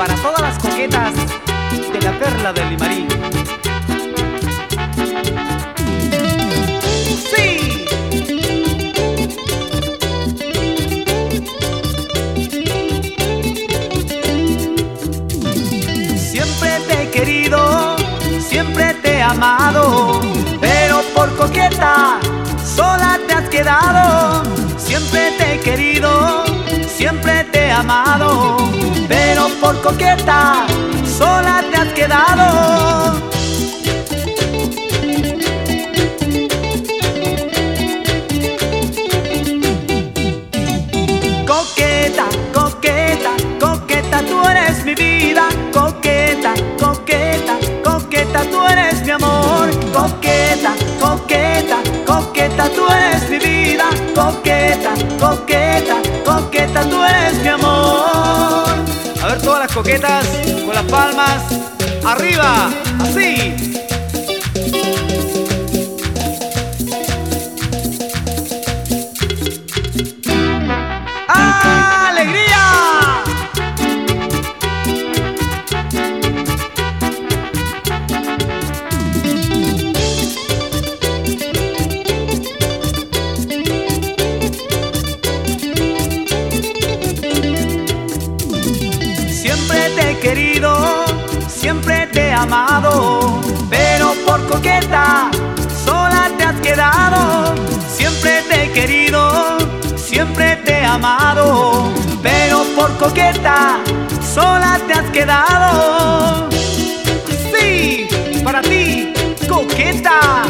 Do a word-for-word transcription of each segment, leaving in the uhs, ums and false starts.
para todas las coquetas de la Perla del Limarí. ¡Sí! Siempre te he querido, siempre te he amado, pero por coqueta sola te has quedado. Siempre te he querido, siempre te he amado, pero por coqueta sola te has quedado. Coqueta, coqueta, coqueta, tú eres mi vida. Coqueta, coqueta, coqueta, tú eres mi amor. Coqueta, coqueta, coqueta, tú eres mi vida. Coqueta, coqueta, coqueta, tú eres mi amor. A ver todas las coquetas con las palmas arriba, así. ¡Alegría! Siempre te he querido, siempre te he amado, pero por coqueta sola te has quedado. Siempre te he querido, siempre te he amado, pero por coqueta sola te has quedado. Sí, para ti, coqueta.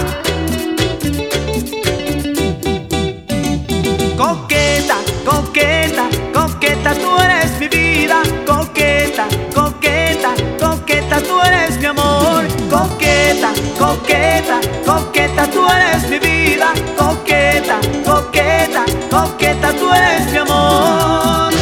Coqueta, coqueta, coqueta, tú eres mi vida. Coqueta, coqueta, coqueta, tú eres mi amor. Coqueta, coqueta, coqueta, tú eres mi vida. Coqueta, coqueta, coqueta, tú eres mi amor.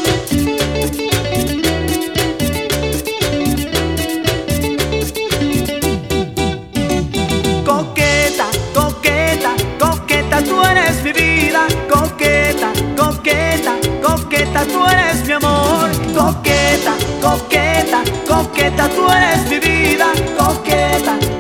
Coqueta, coqueta, coqueta, tú eres mi vida. Coqueta, coqueta, coqueta, tú eres mi amor. Coqueta, coqueta, coqueta, tú eres mi vida. Coqueta,